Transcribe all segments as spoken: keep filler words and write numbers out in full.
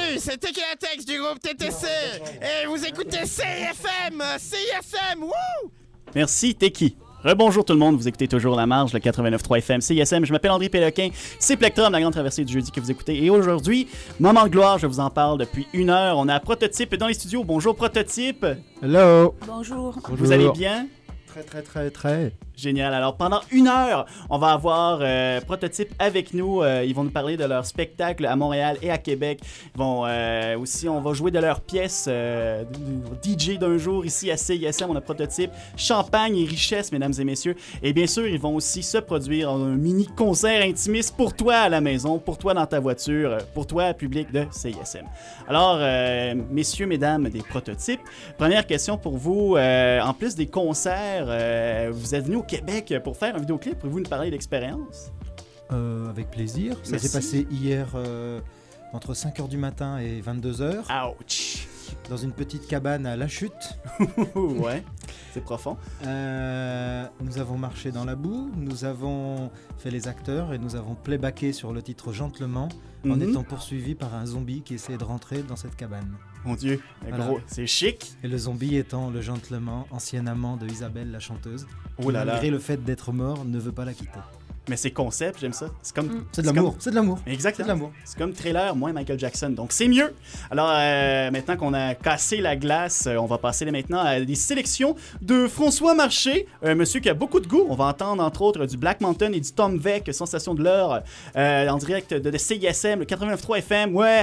Salut, c'est Tequilatex du groupe T T C. Et vous écoutez C I F M, C I F M, wouh! Merci, Teki. Rebonjour tout le monde, vous écoutez toujours La Marge, le quatre-vingt-neuf point trois F M, C I S M. Je m'appelle André Péloquin, c'est Plectrum, la grande traversée du jeudi que vous écoutez. Et aujourd'hui, moment de gloire, je vous en parle depuis une heure. On a Prototype dans les studios. Bonjour Prototype. Hello. Bonjour. Bonjour. Vous allez bien? Très, très, très, très. Génial. Alors, pendant une heure, on va avoir euh, Prototype avec nous. Euh, ils vont nous parler de leur spectacle à Montréal et à Québec. Ils vont euh, aussi, on va jouer de leurs pièces. Euh, D J d'un jour ici à C I S M, on a Prototype. Champagne et richesse, mesdames et messieurs. Et bien sûr, ils vont aussi se produire en un mini concert intimiste pour toi à la maison, pour toi dans ta voiture, pour toi, public de C I S M. Alors, euh, messieurs, mesdames des Prototypes, première question pour vous. Euh, en plus des concerts, euh, vous êtes venus au Québec pour faire un vidéoclip. Pouvez-vous nous parler d'expérience? Euh, avec plaisir. Ça Merci. s'est passé hier euh, entre cinq heures du matin et vingt-deux heures. Ouch! Dans une petite cabane à La Chute. Ouais, c'est profond. Euh, nous avons marché dans la boue, nous avons fait les acteurs et nous avons playbacké sur le titre Gentleman en Mhm. étant poursuivis par un zombie qui essayait de rentrer dans cette cabane. Mon Dieu, Voilà. gros, c'est chic. Et le zombie étant le Gentleman, ancien amant de Isabelle la chanteuse, Oh qui, là là. malgré le fait d'être mort, ne veut pas la quitter. Mais c'est concept, j'aime ça. C'est comme. Mm. C'est de l'amour, comme- c'est de l'amour. C'est Exactement. de l'amour. C'est comme trailer, moins Michael Jackson. Donc, c'est mieux. Alors, euh, maintenant qu'on a cassé la glace, euh, on va passer là maintenant à des sélections de François Marché, un monsieur qui a beaucoup de goût. On va entendre, entre autres, du Black Mountain et du Tom Veck, Sensation de l'heure, euh, en direct de, de C I S M, le quatre-vingt-neuf point trois F M. Ouais!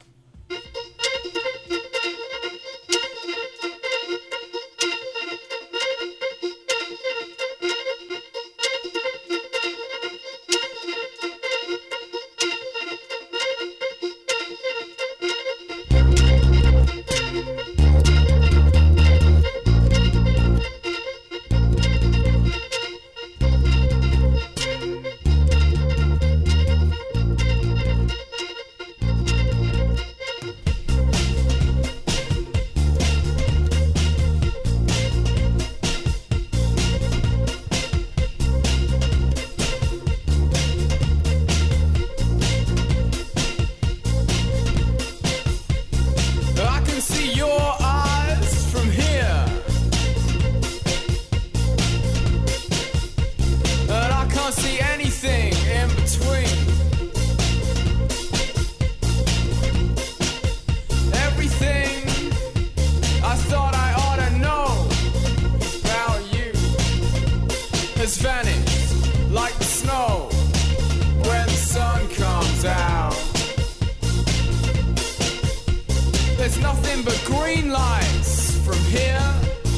I can see your eyes from here, and I can't see anything in between. Everything I thought I ought to know about you has vanished like the snow when the sun comes out. There's nothing but green lights from here.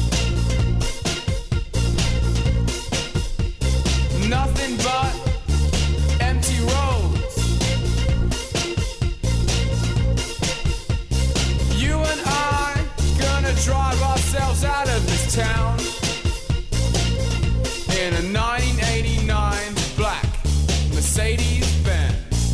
Nothing but empty roads. You and I gonna drive ourselves out of this town in a nineteen eighty-nine black Mercedes-Benz.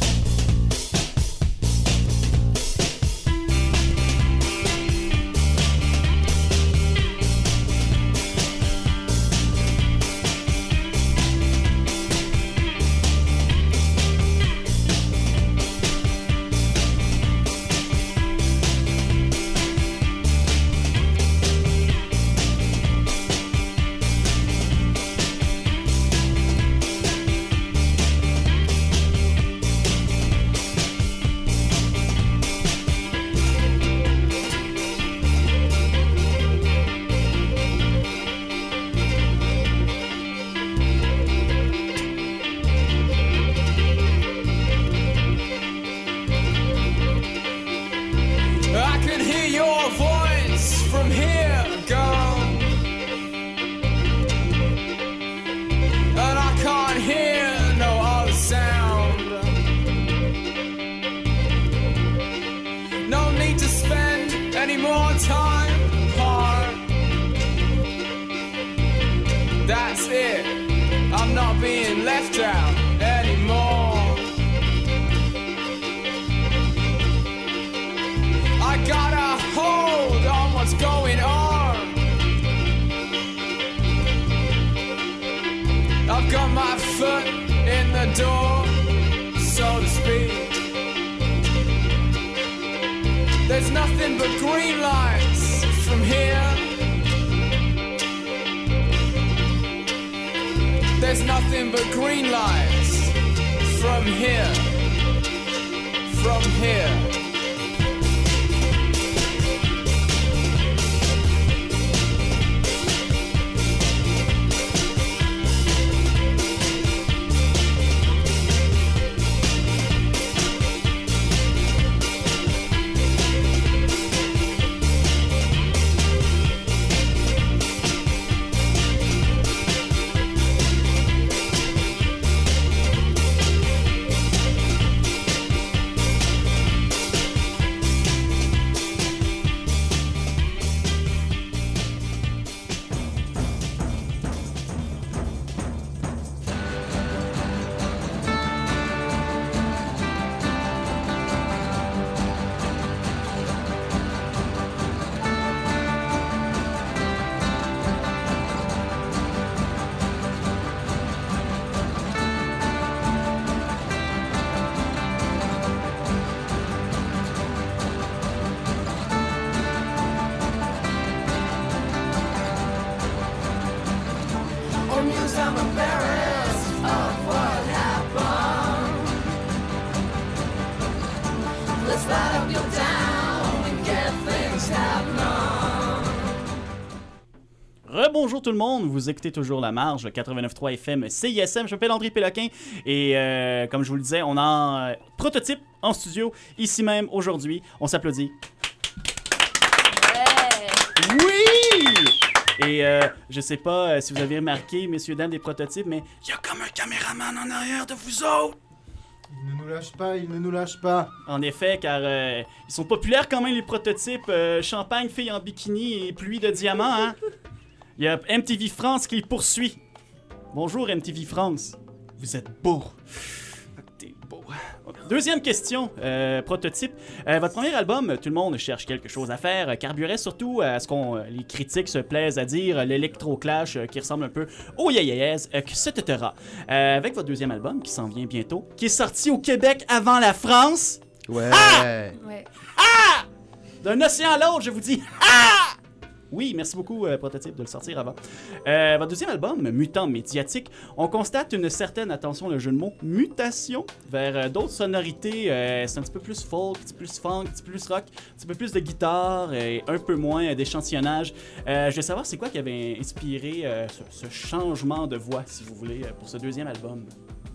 I can hear your voice from here, girl, and I can't hear no other sound. No need to spend any more time apart. That's it, I'm not being left out anymore. I got a hold on what's going on. I've got my foot in the door, so to speak. There's nothing but green lights from here. There's nothing but green lights from here. From here. I'm embarrassed of what happened. Let's light up your town and get things happening. Rebonjour tout le monde, vous écoutez toujours La Marge, le quatre-vingt-neuf virgule trois F M C I S M. Je m'appelle André Péloquin et euh, comme je vous le disais, on a un euh, prototype en studio ici même aujourd'hui. On s'applaudit. Ouais. Oui! Et euh, je sais pas euh, si vous avez remarqué, messieurs, dames, des prototypes, mais il y a comme un caméraman en arrière de vous autres. Il ne nous lâche pas, il ne nous lâche pas. En effet, car euh, ils sont populaires quand même, les prototypes. Euh, champagne, filles en bikini et pluie de diamants, hein? Il y a M T V France qui les poursuit. Bonjour M T V France. Vous êtes beau. T'es beau. Deuxième question, euh, prototype. Euh, votre premier album, tout le monde cherche quelque chose à faire, carburait surtout à ce qu'on euh, les critiques se plaisent à dire, l'électro-clash euh, qui ressemble un peu au yeah yeah yeahs, euh, que c'est etc. Euh, avec votre deuxième album qui s'en vient bientôt, qui est sorti au Québec avant la France. Ouais. Ah! Ouais. Ah! D'un océan à l'autre, je vous dis. Ah! Oui, merci beaucoup, euh, Prototype, de le sortir avant. Euh, votre deuxième album, Mutant Médiatique, on constate une certaine, attention le jeu de mots, mutation vers euh, d'autres sonorités. Euh, c'est un petit peu plus folk, un petit peu plus funk, un petit peu plus rock, un petit peu plus de guitare et un peu moins euh, d'échantillonnage. Euh, je veux savoir, c'est quoi qui avait inspiré euh, ce, ce changement de voix, si vous voulez, euh, pour ce deuxième album?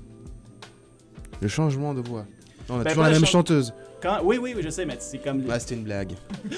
Le changement de voix. Non, on a Ben, toujours pas la le même chan- chanteuse. Quand... Oui, oui, oui, je sais, mais c'est comme... Ah, c'était une blague.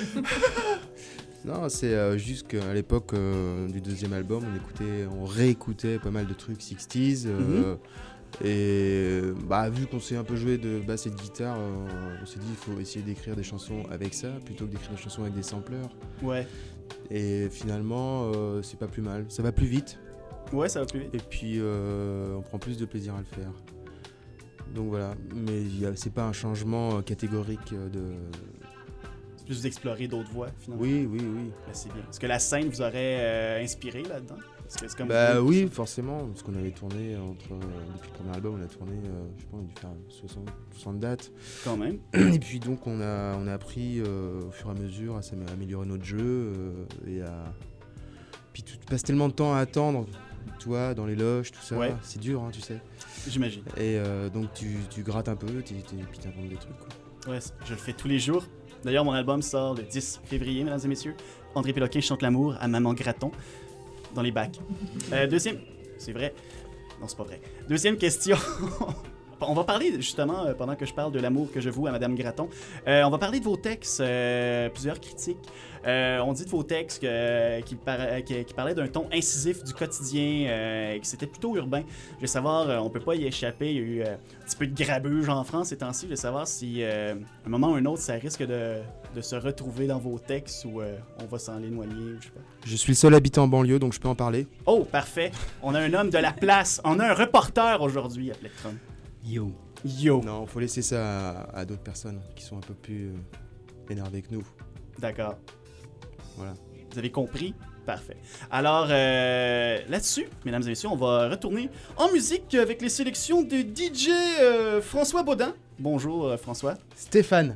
Non, c'est euh, juste qu'à l'époque euh, du deuxième album, on écoutait, on réécoutait pas mal de trucs sixties. Euh, Mm-hmm. Et bah, vu qu'on s'est un peu joué de basse et de guitare, euh, on s'est dit il faut essayer d'écrire des chansons avec ça plutôt que d'écrire des chansons avec des sampleurs. Ouais. Et finalement, euh, c'est pas plus mal. Ça va plus vite. Ouais, ça va plus vite. Et puis, euh, on prend plus de plaisir à le faire. Donc voilà. Mais y a- c'est pas un changement euh, catégorique euh, de. C'est plus d'explorer d'autres voies, finalement. Oui, oui, oui. Là, c'est bien. Est-ce que la scène vous aurait euh, inspiré là-dedans? Est-ce que c'est comme Bah vous- oui, forcément, parce qu'on avait tourné entre. euh, depuis le premier album, on a tourné, euh, je sais pas, on a dû faire soixante, soixante dates. Quand même. Et puis donc, on a, on a appris euh, au fur et à mesure à s'am- à améliorer notre jeu euh, et à. Puis tu passes tellement de temps à attendre, tu vois, dans les loges, tout ça. Ouais. C'est dur, hein, tu sais. J'imagine. Et euh, donc, tu, tu grattes un peu, t'es- t'es- puis t'inventes des trucs, quoi. Ouais, c- je le fais tous les jours. D'ailleurs, mon album sort le dix février, mesdames et messieurs. André Péloquin chante l'amour à Maman Graton dans les bacs. Euh, deuxième... C'est vrai. Non, c'est pas vrai. Deuxième question. On va parler, justement, euh, pendant que je parle de l'amour que je voue à Madame Graton, euh, on va parler de vos textes, euh, plusieurs critiques. Euh, on dit de vos textes que- qui, par- qui- qui parlaient d'un ton incisif du quotidien, euh, et que c'était plutôt urbain. Je veux savoir, euh, on peut pas y échapper, il y a eu euh, un petit peu de grabuge en France ces temps-ci. Je veux savoir si, euh, un moment ou un autre, ça risque de, de se retrouver dans vos textes ou euh, on va s'en l'éloigner, ou je sais pas. Je suis le seul habitant en banlieue, donc je peux en parler. Oh, parfait. On a un homme de la place. On a un reporter aujourd'hui à Plectron. Yo. Yo. Non, faut laisser ça à, à d'autres personnes qui sont un peu plus euh, énervées que nous. D'accord. Voilà. Vous avez compris? Parfait. Alors, euh, là-dessus, mesdames et messieurs, on va retourner en musique avec les sélections de D J euh, François Baudin. Bonjour, euh, François. Stéphane.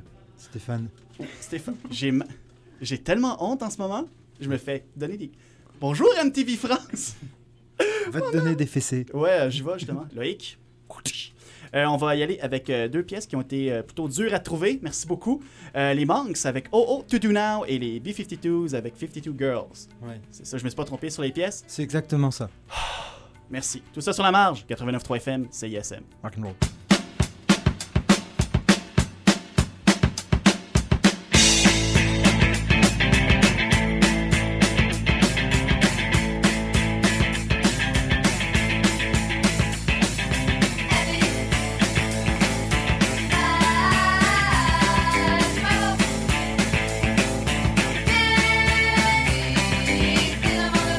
Stéphane. Stéphane, j'ai, ma- j'ai tellement honte en ce moment, je me fais donner des... Bonjour M T V France! Va te donner des fessées. Ouais, euh, j'y vais justement. Loïc. Euh, on va y aller avec euh, deux pièces qui ont été euh, plutôt dures à trouver. Merci beaucoup. Euh, les Monks avec Oh Oh To Do Now et les B cinquante-deux avec cinquante-deux Girls. Ouais. C'est ça, je me suis pas trompé sur les pièces. C'est exactement ça. Merci. Tout ça sur la marge. quatre-vingt-neuf virgule trois F M, C I S M. Rock'n'roll.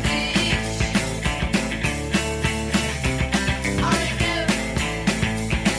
Are you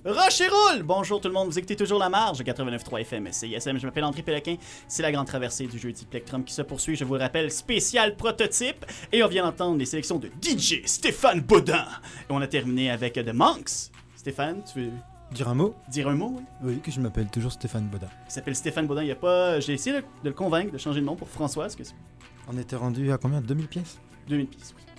Roche et roule! Bonjour tout le monde, vous écoutez toujours La Marge, quatre-vingt-neuf virgule trois F M, C I S M, je m'appelle André Péloquin, c'est la grande traversée du jeudi Plectrum qui se poursuit, je vous le rappelle, spécial prototype, et on vient d'entendre les sélections de D J Stéphane Baudin, et on a terminé avec The Monks. Stéphane, tu veux Dire un mot? dire un mot? Oui? Oui, que je m'appelle toujours Stéphane Baudin. Il s'appelle Stéphane Baudin, il y a pas... J'ai essayé de, de le convaincre de changer de nom pour Françoise, que c'est On était rendu à combien? deux mille pièces? deux mille pièces, oui.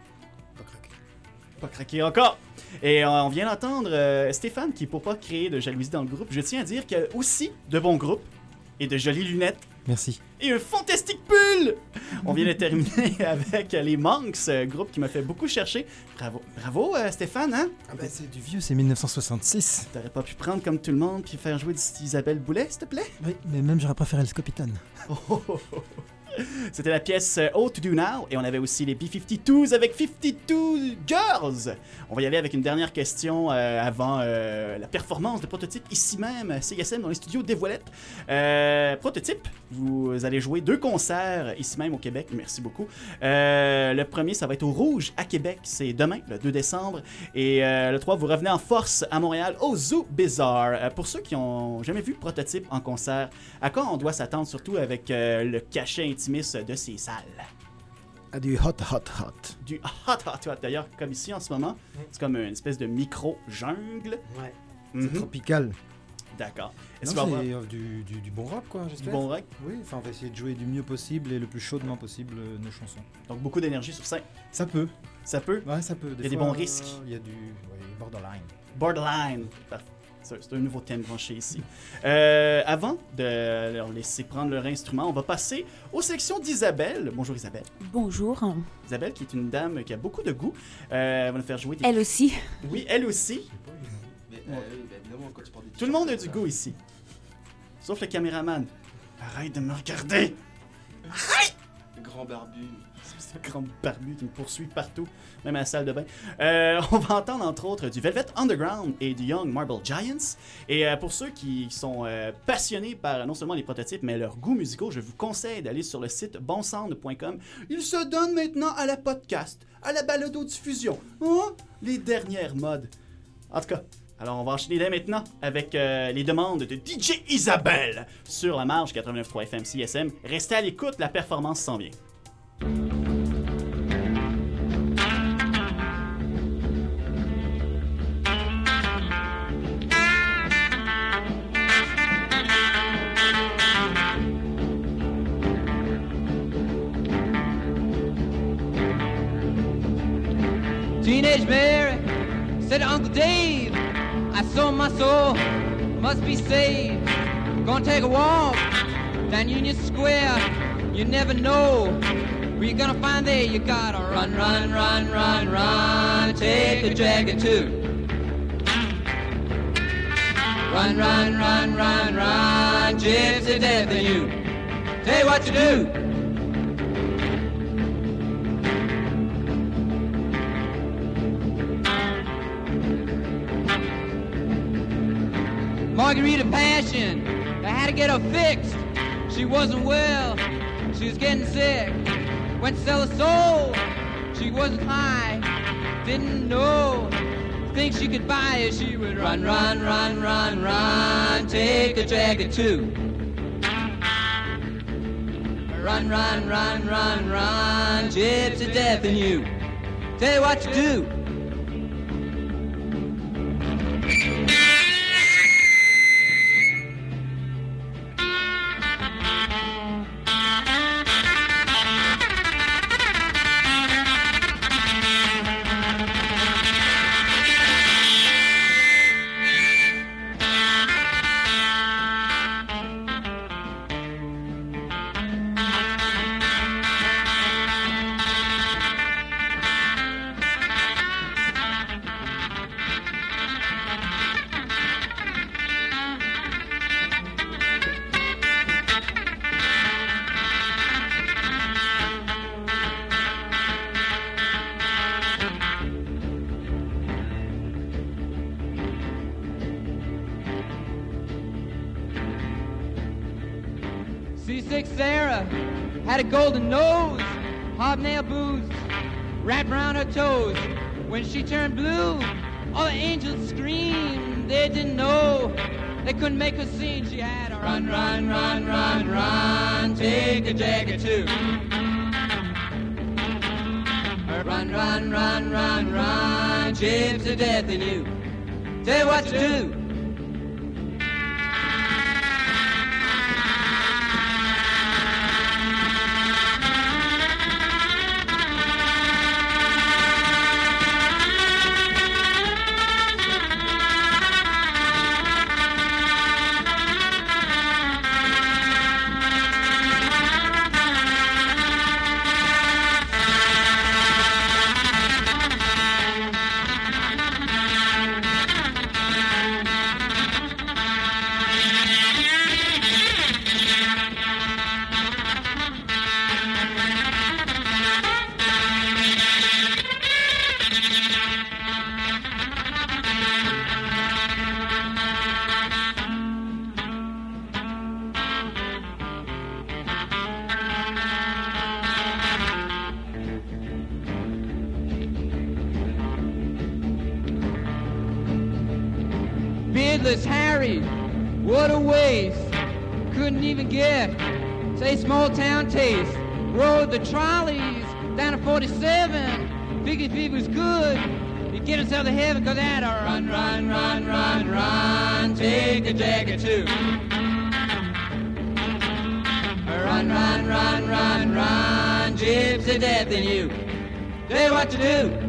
Pas craqué. Pas craqué encore. Et euh, on vient d'entendre euh, Stéphane qui, pour pas créer de jalousie dans le groupe, je tiens à dire qu'il y a aussi de bons groupes et de jolies lunettes Merci. et un fantastique pull. On vient de terminer avec les Monks, euh, groupe qui m'a fait beaucoup chercher. Bravo, bravo euh, Stéphane, hein? Ah ben c'est du vieux, c'est mille neuf cent soixante-six. T'aurais pas pu prendre comme tout le monde puis faire jouer Isabelle Boulet, s'il te plaît? Oui, mais même j'aurais préféré le Scopiton. Oh, oh, oh, oh. C'était la pièce euh, Oh To Do Now et on avait aussi les B cinquante-deux avec cinquante-deux Girls. On va y aller avec une dernière question euh, avant euh, la performance de Prototype ici même à C I S M dans les studios des Voilettes. Euh, Prototype, vous allez jouer deux concerts ici même au Québec, merci beaucoup. Euh, le premier, ça va être au Rouge à Québec, c'est demain, le deux décembre. Et euh, le trois, vous revenez en force à Montréal au Zoo Bizarre. Euh, pour ceux qui ont jamais vu Prototype en concert, à quoi on doit s'attendre surtout avec euh, le cachet intimiste de ces salles? Ah, du hot, hot, hot. Du hot, hot, hot. D'ailleurs, comme ici en ce moment, c'est comme une espèce de micro-jungle. Ouais. Mhm. C'est tropical. D'accord. Non, Est-ce c'est qu'il va y avoir euh, du, du, du bon rock, quoi, du j'espère. bon rock? Oui, enfin, on va essayer de jouer du mieux possible et le plus chaudement possible euh, nos chansons. Donc beaucoup d'énergie sur scène. Ça peut. Ça peut? Ouais, ça peut. Il y a des fois, bons risques. euh, Il y a du ouais, borderline. Borderline. Parfait. C'est c'est un nouveau thème branché ici. Euh, avant de leur laisser prendre leur instrument, on va passer aux sélections d'Isabelle. Bonjour Isabelle. Bonjour. Isabelle, qui est une dame qui a beaucoup de goût, euh, elle va nous faire jouer des... Elle aussi. Oui, elle aussi. Mais, euh, oui, bah, évidemment, quand tu portes des Tout le monde a du goût ici. Sauf le caméraman. Arrête de me regarder. Le grand barbu. C'est un grand barbu qui me poursuit partout, même à la salle de bain. Euh, on va entendre entre autres du Velvet Underground et du Young Marble Giants. Et euh, pour ceux qui sont euh, passionnés par non seulement les prototypes, mais leurs goûts musicaux, je vous conseille d'aller sur le site bon sound point com. Il se donne maintenant à la podcast, à la balado-diffusion. Hein? Les dernières modes. En tout cas, alors on va enchaîner dès maintenant avec euh, les demandes de D J Isabelle sur la marge quatre-vingt-neuf virgule trois F M C I S M. Restez à l'écoute, la performance s'en vient. Teenage Mary said to Uncle Dave, I sold my soul, must be saved. Gonna take a walk down Union Square, you never know where you're gonna find there. You gotta run, run, run, run, run, take a jacket too. Run, run, run, run, run, gypsy death in you. Tell you what to do. Margarita Passion, I had to get her fixed. She wasn't well, she was getting sick. Went to sell her soul, she wasn't high, didn't know things she could buy her. She would run, run, run, run, run, take a jacket too. Run, run, run, run, run, gypsy death in you. Tell you what to do. Seasick Sarah had a golden nose, hobnail boots wrapped around her toes. When she turned blue, all the angels screamed. they didn't know. They couldn't make a scene. She had a run, run, run, run, run, take a jacket too. Run, run, run, run, run, chips to death in you. Tell you what to do. Beardless Harry, what a waste. Couldn't even get, say, small town taste. Rode the trolleys down to forty-seven. Figured if he was good, he'd get himself to heaven. Cause that a run, run, run, run, run, take a jacket too. Run, run, run, run, run, gypsy death in you. Tell you what to do.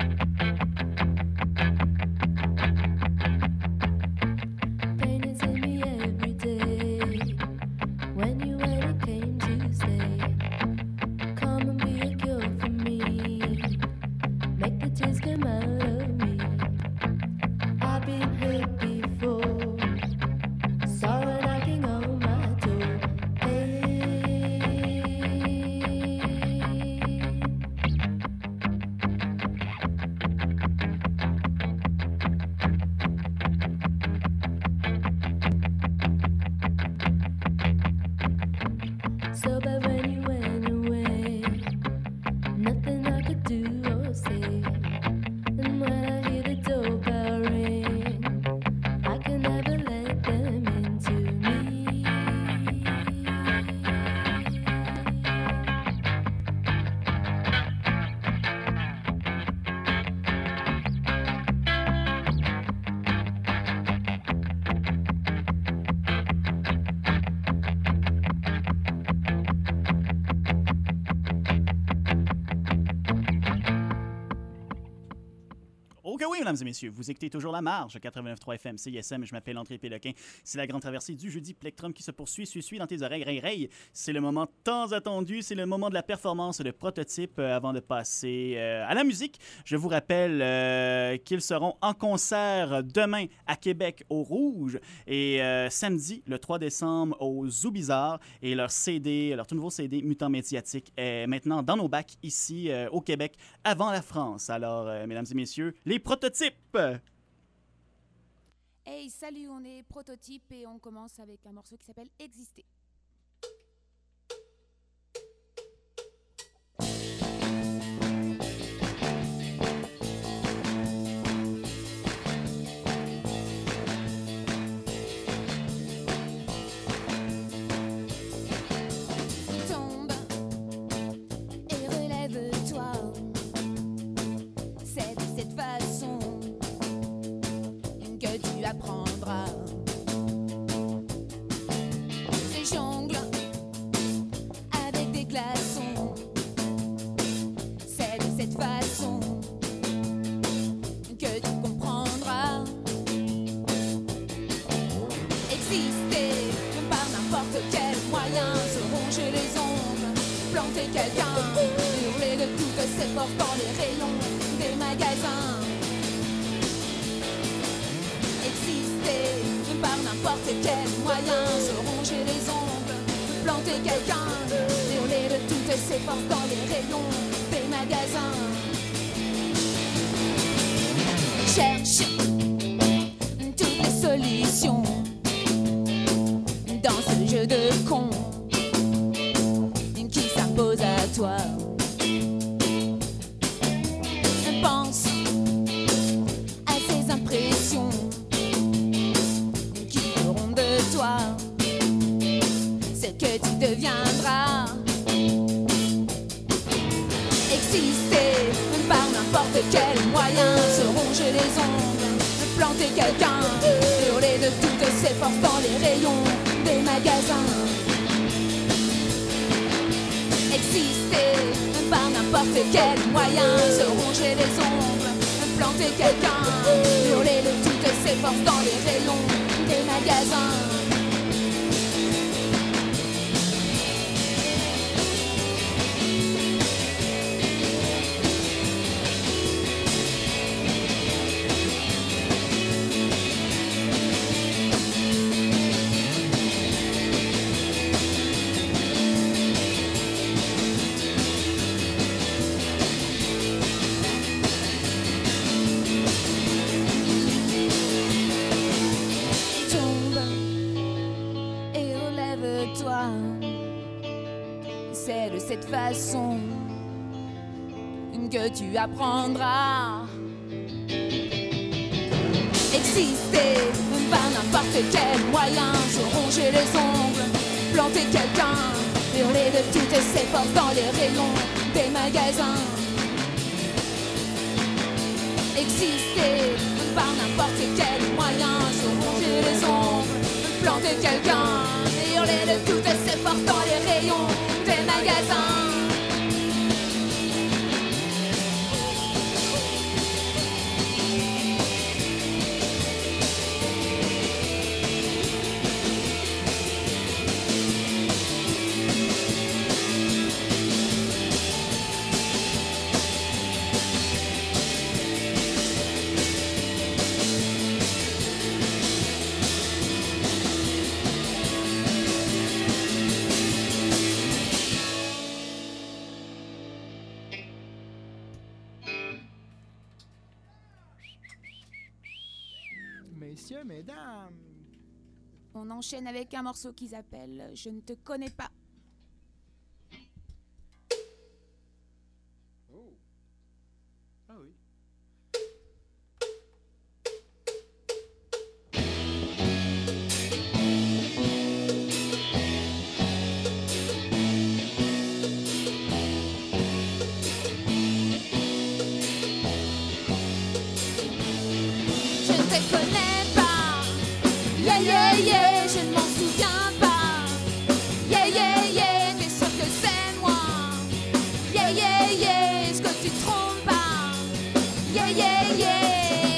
Pain is in me oui, mesdames et messieurs, vous écoutez toujours La Marge, quatre-vingt-neuf virgule trois F M, C I S M, je m'appelle André Péloquin. C'est la grande traversée du jeudi Plectrum qui se poursuit, suis, suis dans tes oreilles, ray, ray. C'est le moment tant attendu, c'est le moment de la performance de prototype. Euh, avant de passer euh, à la musique, je vous rappelle euh, qu'ils seront en concert demain à Québec au Rouge et euh, samedi, le trois décembre, au Zoo Bizarre. Et leur C D, leur tout nouveau C D, Mutant Médiatique, est maintenant dans nos bacs ici euh, au Québec, avant la France. Alors, euh, mesdames et messieurs, les prototypes! Hey, salut, on est Prototype et on commence avec un morceau qui s'appelle Exister. Tombe et relève-toi, c'est de cette façon que tu apprendras. C'est jongle avec des glaçons. C'est de cette façon que tu comprendras. Exister par n'importe quel moyen, se ronger les ongles, planter quelqu'un, hurler de toutes ses forces dans les rayons des magasins. Exister par n'importe quel moyen, se ronger les ongles, planter quelqu'un, hurler de toutes ses forces dans les rayons des magasins. Cherche toutes les solutions dans ce jeu de con qui s'impose à toi. Pense à ces impressions qui feront de toi ce que tu deviendras. Exister par n'importe quel moyen, se ronger les ongles, planter quelqu'un, hurler de toutes ses forces dans les rayons des magasins. Exister par n'importe quel moyen, se ronger les ongles, planter quelqu'un, hurler de toutes ses forces dans les rayons des magasins. C'est de cette façon que tu apprendras. Exister par n'importe quel moyen, se ronger les ongles, planter quelqu'un, hurler de toutes ses forces dans les rayons des magasins. Exister par n'importe quel moyen, se ronger les ongles, planter quelqu'un, hurler de toutes ses forces dans les rayons des magasins. Messieurs, mesdames. On enchaîne avec un morceau qu'ils appellent Je ne te connais pas. Oh. Ah oui. Je ne te connais pas. Yeah, yeah, yeah, je ne m'en souviens pas. Yeah, yeah, yeah, t'es sûr que c'est moi. Yeah, yeah, yeah, est-ce que tu te trompes pas? Yeah, yeah, yeah.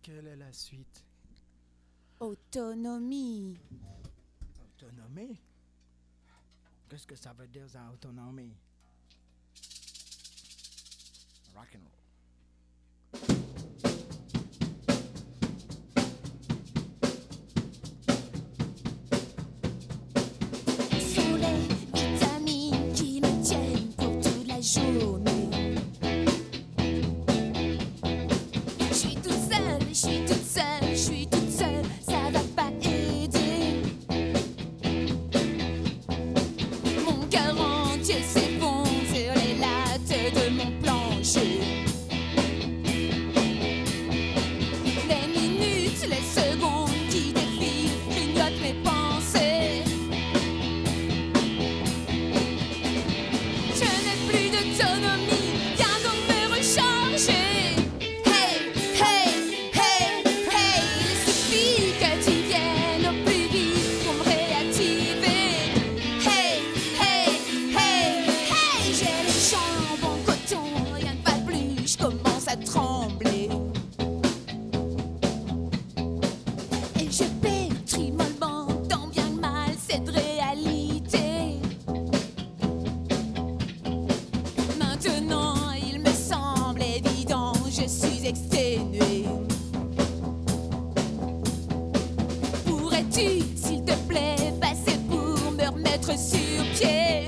quelle est la suite? Autonomie. Autonomie? Qu'est-ce que ça veut dire, ça, autonomie? Rock and roll. Sont les vitamines qui me tiennent pour toute la journée. Je suis toute seule, je suis toute seule, je suis toute seule, ça va pas aider. Mon cœur entier s'effondre sur les lattes de mon plancher. Les minutes, les secondes qui défilent clignotent mes pensées. Je n'ai plus d'autonomie, viens donc me recharger. Hey, hey, hey, hey, il suffit que tu viennes au plus vite pour me réactiver. Hey, hey, hey, hey, j'ai les jambes en coton, rien ne va plus, je commence à trembler. Et je pétris mollement, tant bien que mal, cette réalité. Maintenant, il me semble évident, je suis exténuée. Pourrais-tu, s'il te plaît, passer pour me remettre sur pied?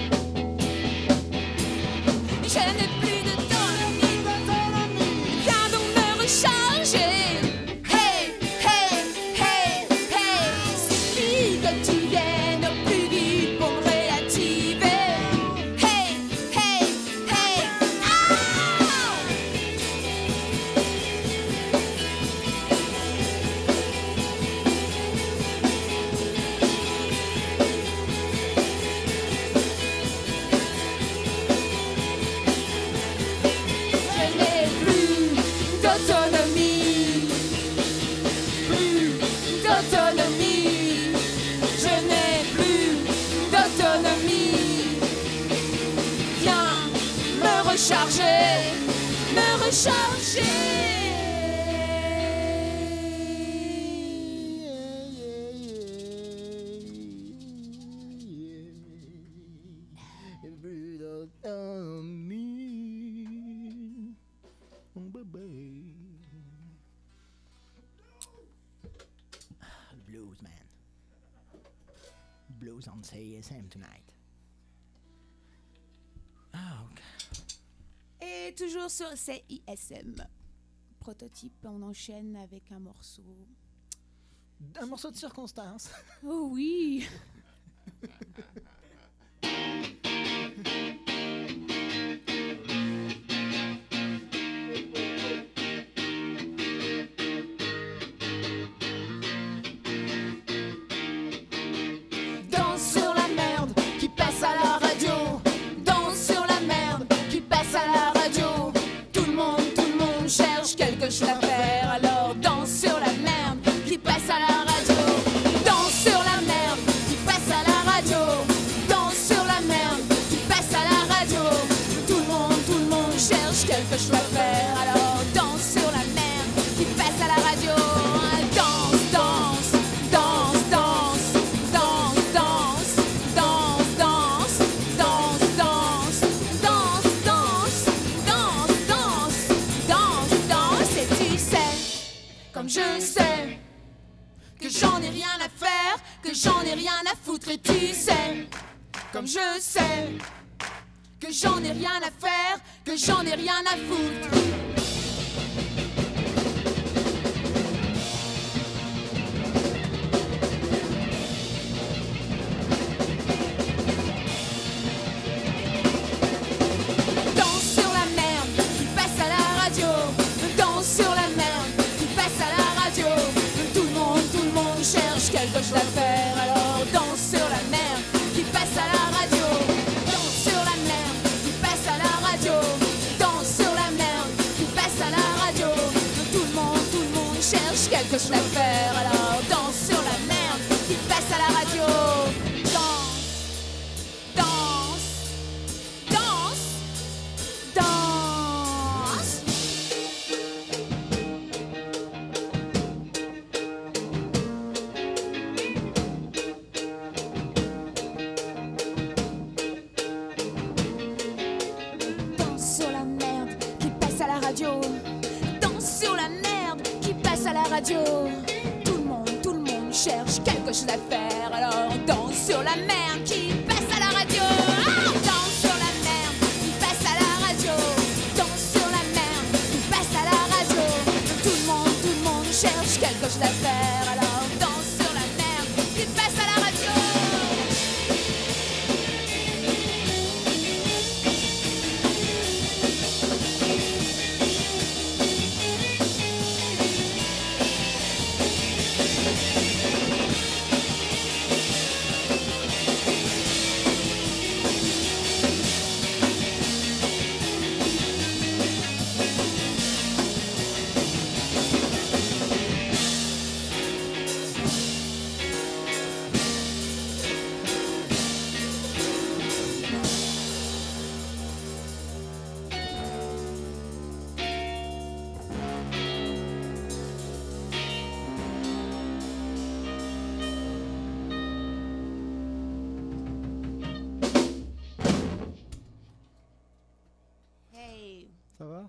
Je n'ai plus d'autonomie, viens donc me recharger. Hey, hey, hey, hey, il suffit que tu viennes au plus vite pour me réactiver. Hey, hey, hey, ah! Je n'ai plus d'autonomie, plus d'autonomie. Je n'ai plus d'autonomie. Viens me recharger, me recharger. Plus d'autonomie. Mon bébé. Blues, man. Blues on C S M tonight. Ah, ok. Et toujours sur C I S M. Prototype, on enchaîne avec un morceau. Un morceau de circonstance. Oh oui! Danse sur la merde qui passe à la radio. Danse sur la merde qui passe à la radio. Tout le monde, tout le monde cherche quelque chose à faire. Alors danse sur la merde qui passe à la radio. Danse sur la merde qui passe à la radio. Danse sur la merde qui passe à la radio. Tout le monde, tout le monde cherche quelque chose à faire. Alors danse sur la merde qui passe à la radio. Danse, danse, danse, danse, danse, danse, danse, danse, danse, danse, danse, danse, danse, danse, danse, danse. Et tu sais, comme je sais que j'en ai rien à faire, que j'en ai rien à foutre. Et tu sais, comme je sais que j'en ai rien à faire, que j'en ai rien à foutre. Danse sur la merde qui passe à la radio. Danse sur la merde qui passe à la radio. Tout le monde, tout le monde cherche quelque chose à faire. Alors danse sur la merde qui passe à la radio. Danse sur la merde qui passe à la radio. Danse sur la merde qui passe à la radio. Tout le monde, tout le monde cherche quelque chose à faire. Alors danse sur la merde qui passe à la radio. Danse, danse, danse, danse. passe à la radio. Danse sur la merde qui passe à la radio. Tout le monde, tout le monde cherche quelque chose à faire. Alors danse sur la merde qui passe à la radio. Ah, danse sur la merde qui passe à la radio. Danse sur la merde qui passe à la radio. Tout le monde, tout le monde cherche quelque chose à faire. Alors danse sur la merde qui passe à la radio. Hey. Ça va?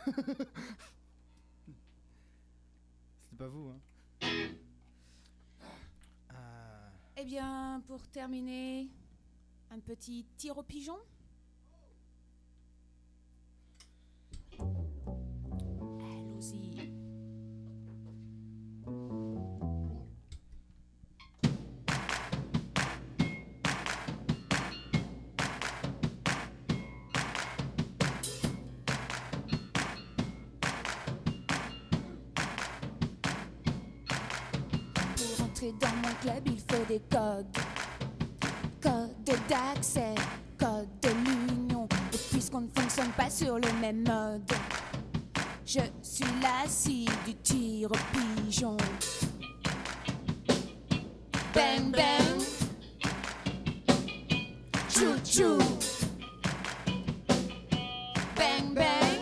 C'était pas vous, hein? Ah. Eh bien, pour terminer, un petit tir au pigeon. Allons-y. Pour entrer dans mon club, il faut des codes. Code d'accès, code de l'union. Et puisqu'on ne fonctionne pas sur le même mode, je suis la cible du tir au pigeon. Bang bang, chou chou. Bang bang,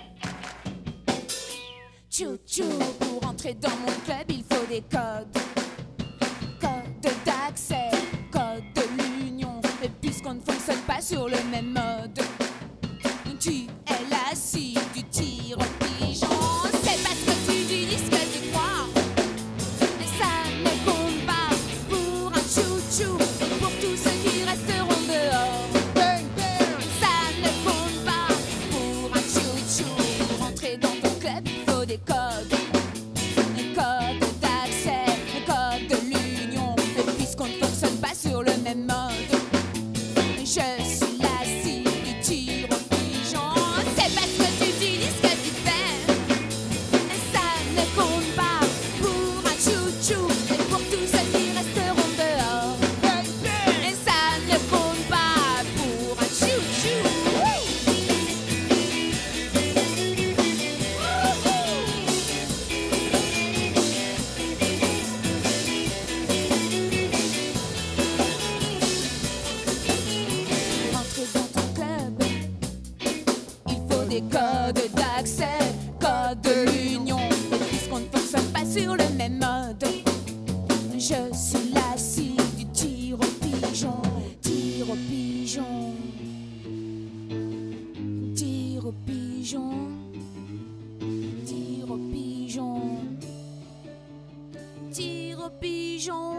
chou chou. Pour entrer dans mon club, il faut des codes. Code d'accès, code de l'union. Et puisqu'on ne fonctionne pas sur le même mode, tu es la cible du tir au pigeon. C'est parce que tu dis ce que tu crois. Et ça ne compte pas pour un chou-chou. Pour tous ceux qui resteront dehors. Ça ne compte pas pour un chou-chou. Pour entrer dans ton club, il faut des codes. Des codes d'accès, des codes de l'union. Et puisqu'on ne fonctionne pas sur le même mode, je suis la cible du tir au pigeon. C'est parce que tu dis ce que tu fais. Et ça ne compte pas pour un chou-chou. Et pour tous ceux qui resteront dehors. Et ça ne compte pas pour un chou-chou. Pour entrer dans ton club, il faut des codes d'accès, codes de l'union. Et puisqu'on ne fonctionne pas sur le même mode, je suis la cible du tir au pigeon. Tir au pigeon. Tir au pigeon. Tir au pigeon. Tir au pigeon.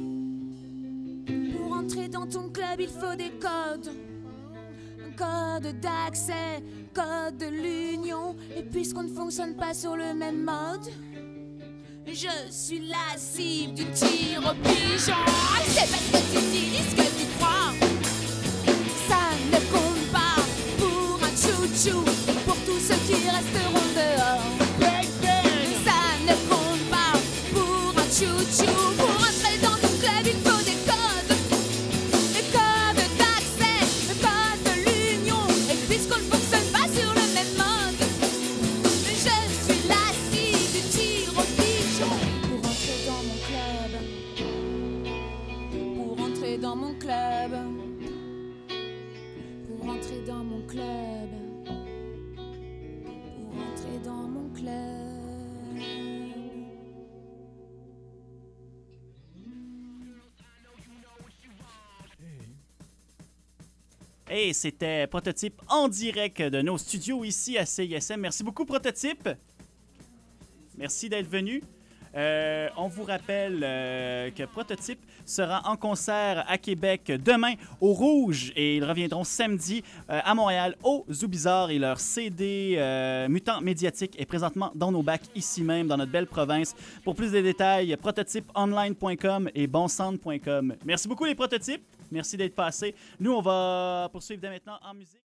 Pour entrer dans ton club, il faut des codes. Code d'accès, code de l'union. Et puisqu'on ne fonctionne pas sur le même mode, je suis la cible du tir au pigeon. C'est parce que tu dis ce que tu crois. Ça ne compte pas pour un chou-chou. Et pour tous ceux qui resteront dehors. Ça ne compte pas pour un chou-chou. Pour entrer dans ton club, il faut des codes. Des codes d'accès, des codes de l'union. Et puisqu'on ne fonctionne pas sur le même mode, je suis la cible du tir au pigeon. Pour entrer dans mon club, pour entrer dans mon club, Et c'était Prototype en direct de nos studios ici à C I S M. Merci beaucoup, Prototype. Merci d'être venu. Euh, on vous rappelle euh, que Prototype sera en concert à Québec demain au Rouge et ils reviendront samedi euh, à Montréal au Zoo Bizarre et leur C D euh, Mutant Médiatique est présentement dans nos bacs ici même dans notre belle province. Pour plus de détails, prototype online point com et bonsound point com. Merci beaucoup les Prototypes, merci d'être passés. Nous on va poursuivre dès maintenant en musique.